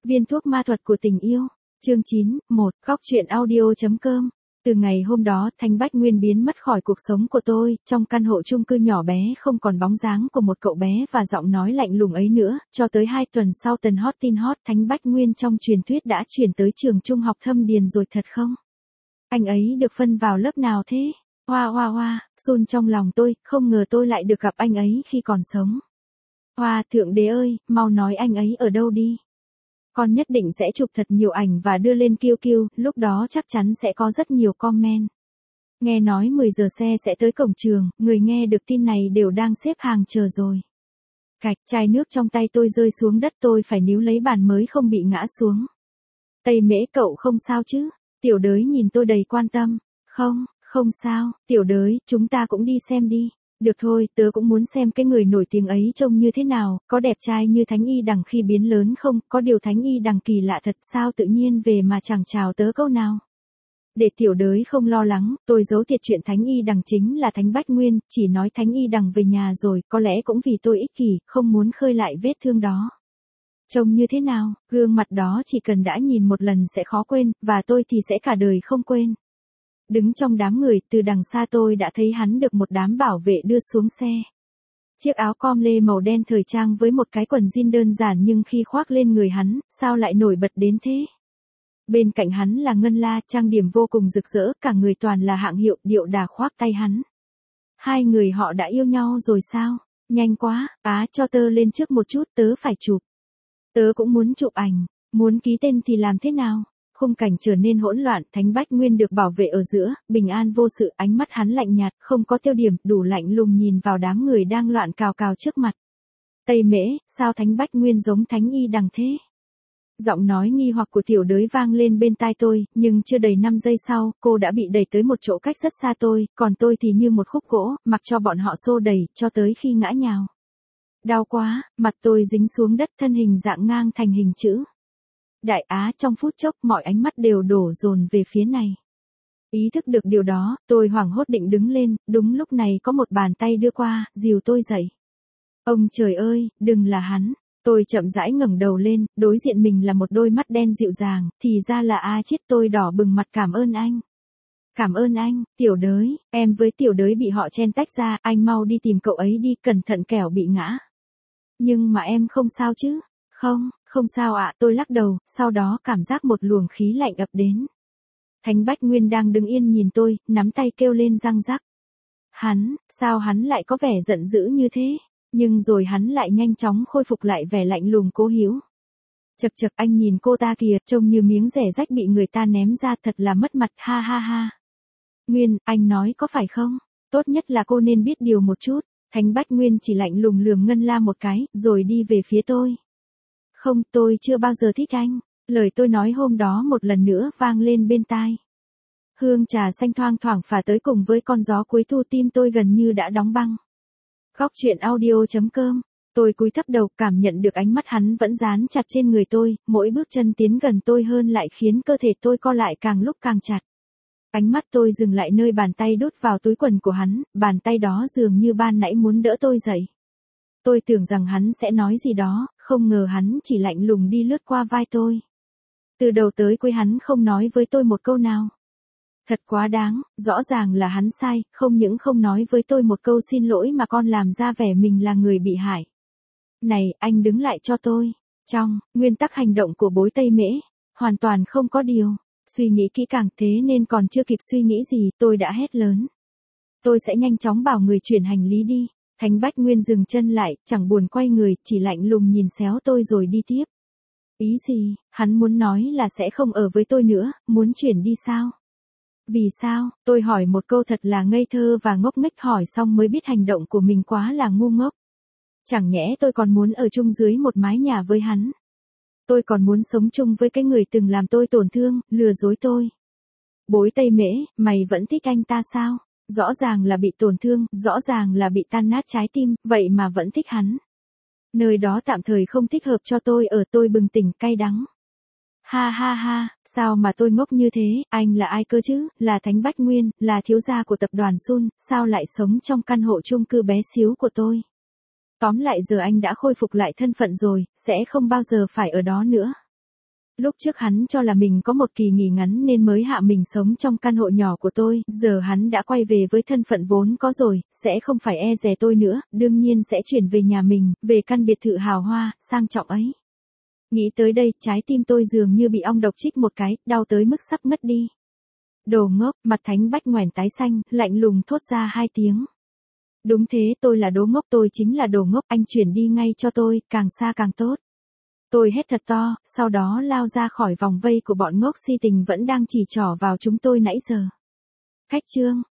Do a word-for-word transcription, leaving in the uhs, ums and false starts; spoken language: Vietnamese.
Viên thuốc ma thuật của tình yêu. Chương chín, một, Góc truyện audio chấm com. Từ ngày hôm đó, Thánh Bách Nguyên biến mất khỏi cuộc sống của tôi, trong căn hộ chung cư nhỏ bé không còn bóng dáng của một cậu bé và giọng nói lạnh lùng ấy nữa, cho tới hai tuần sau tần hot tin hot Thánh Bách Nguyên trong truyền thuyết đã chuyển tới trường trung học Thâm Điền rồi thật không? Anh ấy được phân vào lớp nào thế? Hoa hoa hoa, run trong lòng tôi, không ngờ tôi lại được gặp anh ấy khi còn sống. Hoa, thượng đế ơi, mau nói anh ấy ở đâu đi. Con nhất định sẽ chụp thật nhiều ảnh và đưa lên Q Q, lúc đó chắc chắn sẽ có rất nhiều comment. Nghe nói mười giờ xe sẽ tới cổng trường, người nghe được tin này đều đang xếp hàng chờ rồi. Cạch, chai nước trong tay tôi rơi xuống đất, tôi phải níu lấy bàn mới không bị ngã xuống. Tây Mễ, cậu không sao chứ? Tiểu đới nhìn tôi đầy quan tâm. Không, không sao, tiểu đới, chúng ta cũng đi xem đi. Được thôi, tớ cũng muốn xem cái người nổi tiếng ấy trông như thế nào, có đẹp trai như Thánh Y Đằng khi biến lớn không, có điều Thánh Y Đằng kỳ lạ thật, sao tự nhiên về mà chẳng chào tớ câu nào. Để tiểu đới không lo lắng, tôi giấu tiệt chuyện Thánh Y Đằng chính là Thánh Bách Nguyên, chỉ nói Thánh Y Đằng về nhà rồi, có lẽ cũng vì tôi ích kỷ, không muốn khơi lại vết thương đó. Trông như thế nào, gương mặt đó chỉ cần đã nhìn một lần sẽ khó quên, và tôi thì sẽ cả đời không quên. Đứng trong đám người, từ đằng xa tôi đã thấy hắn được một đám bảo vệ đưa xuống xe. Chiếc áo com lê màu đen thời trang với một cái quần jean đơn giản nhưng khi khoác lên người hắn, sao lại nổi bật đến thế? Bên cạnh hắn là Ngân La, trang điểm vô cùng rực rỡ, cả người toàn là hạng hiệu, điệu đà khoác tay hắn. Hai người họ đã yêu nhau rồi sao? Nhanh quá, á cho tớ lên trước một chút, tớ phải chụp. Tớ cũng muốn chụp ảnh, muốn ký tên thì làm thế nào? Khung cảnh trở nên hỗn loạn, Thánh Bách Nguyên được bảo vệ ở giữa, bình an vô sự, ánh mắt hắn lạnh nhạt, không có tiêu điểm, đủ lạnh lùng nhìn vào đám người đang loạn cào cào trước mặt. Tây Mễ, sao Thánh Bách Nguyên giống Thánh Y Đằng thế? Giọng nói nghi hoặc của tiểu đới vang lên bên tai tôi, nhưng chưa đầy năm giây sau, cô đã bị đẩy tới một chỗ cách rất xa tôi, còn tôi thì như một khúc gỗ, mặc cho bọn họ xô đẩy, cho tới khi ngã nhào. Đau quá, mặt tôi dính xuống đất, thân hình dạng ngang thành hình chữ. Đại Á, trong phút chốc mọi ánh mắt đều đổ dồn về phía này. Ý thức được điều đó, tôi hoảng hốt định đứng lên, đúng lúc này có một bàn tay đưa qua, dìu tôi dậy. Ông trời ơi, đừng là hắn. Tôi chậm rãi ngẩng đầu lên, đối diện mình là một đôi mắt đen dịu dàng, thì ra là A Chiết. Tôi đỏ bừng mặt, cảm ơn anh. Cảm ơn anh, tiểu đới, em với tiểu đới bị họ chen tách ra, anh mau đi tìm cậu ấy đi, cẩn thận kẻo bị ngã. Nhưng mà em không sao chứ? Không, không sao ạ, tôi lắc đầu, sau đó cảm giác một luồng khí lạnh ập đến. Thánh Bách Nguyên đang đứng yên nhìn tôi, nắm tay kêu lên răng rắc. Hắn, sao hắn lại có vẻ giận dữ như thế? Nhưng rồi hắn lại nhanh chóng khôi phục lại vẻ lạnh lùng cố hữu. Chật chật, anh nhìn cô ta kìa, trông như miếng rẻ rách bị người ta ném ra, thật là mất mặt, ha ha ha. Nguyên, anh nói có phải không? Tốt nhất là cô nên biết điều một chút. Thánh Bách Nguyên chỉ lạnh lùng lườm Ngân La một cái, rồi đi về phía tôi. Không, tôi chưa bao giờ thích anh. Lời tôi nói hôm đó một lần nữa vang lên bên tai. Hương trà xanh thoang thoảng phả tới cùng với con gió cuối thu, tim tôi gần như đã đóng băng. Góc truyện audio chấm com. Tôi cúi thấp đầu, cảm nhận được ánh mắt hắn vẫn dán chặt trên người tôi, mỗi bước chân tiến gần tôi hơn lại khiến cơ thể tôi co lại càng lúc càng chặt. Ánh mắt tôi dừng lại nơi bàn tay đút vào túi quần của hắn, bàn tay đó dường như ban nãy muốn đỡ tôi dậy. Tôi tưởng rằng hắn sẽ nói gì đó, không ngờ hắn chỉ lạnh lùng đi lướt qua vai tôi. Từ đầu tới cuối hắn không nói với tôi một câu nào. Thật quá đáng, rõ ràng là hắn sai, không những không nói với tôi một câu xin lỗi mà còn làm ra vẻ mình là người bị hại. Này, anh đứng lại cho tôi. Trong nguyên tắc hành động của bối Tây Mễ, hoàn toàn không có điều suy nghĩ kỹ càng, thế nên còn chưa kịp suy nghĩ gì, tôi đã hét lớn. Tôi sẽ nhanh chóng bảo người chuyển hành lý đi. Thánh Bách Nguyên dừng chân lại, chẳng buồn quay người, chỉ lạnh lùng nhìn xéo tôi rồi đi tiếp. Ý gì, hắn muốn nói là sẽ không ở với tôi nữa, muốn chuyển đi sao? Vì sao? Tôi hỏi một câu thật là ngây thơ và ngốc nghếch, hỏi xong mới biết hành động của mình quá là ngu ngốc. Chẳng nhẽ tôi còn muốn ở chung dưới một mái nhà với hắn? Tôi còn muốn sống chung với cái người từng làm tôi tổn thương, lừa dối tôi. Bối Tây Mễ, mày vẫn thích anh ta sao? Rõ ràng là bị tổn thương, rõ ràng là bị tan nát trái tim, vậy mà vẫn thích hắn. Nơi đó tạm thời không thích hợp cho tôi ở, tôi bừng tỉnh cay đắng. Ha ha ha, sao mà tôi ngốc như thế, anh là ai cơ chứ, là Thánh Bách Nguyên, là thiếu gia của tập đoàn Sun, sao lại sống trong căn hộ chung cư bé xíu của tôi. Tóm lại giờ anh đã khôi phục lại thân phận rồi, sẽ không bao giờ phải ở đó nữa. Lúc trước hắn cho là mình có một kỳ nghỉ ngắn nên mới hạ mình sống trong căn hộ nhỏ của tôi, giờ hắn đã quay về với thân phận vốn có rồi, sẽ không phải e dè tôi nữa, đương nhiên sẽ chuyển về nhà mình, về căn biệt thự hào hoa, sang trọng ấy. Nghĩ tới đây, trái tim tôi dường như bị ong độc chích một cái, đau tới mức sắp ngất đi. Đồ ngốc, mặt Thánh Bách ngoảnh tái xanh, lạnh lùng thốt ra hai tiếng. Đúng thế, tôi là đồ ngốc, tôi chính là đồ ngốc, anh chuyển đi ngay cho tôi, càng xa càng tốt. Tôi hét thật to, sau đó lao ra khỏi vòng vây của bọn ngốc si tình vẫn đang chỉ trỏ vào chúng tôi nãy giờ. Khách Trương,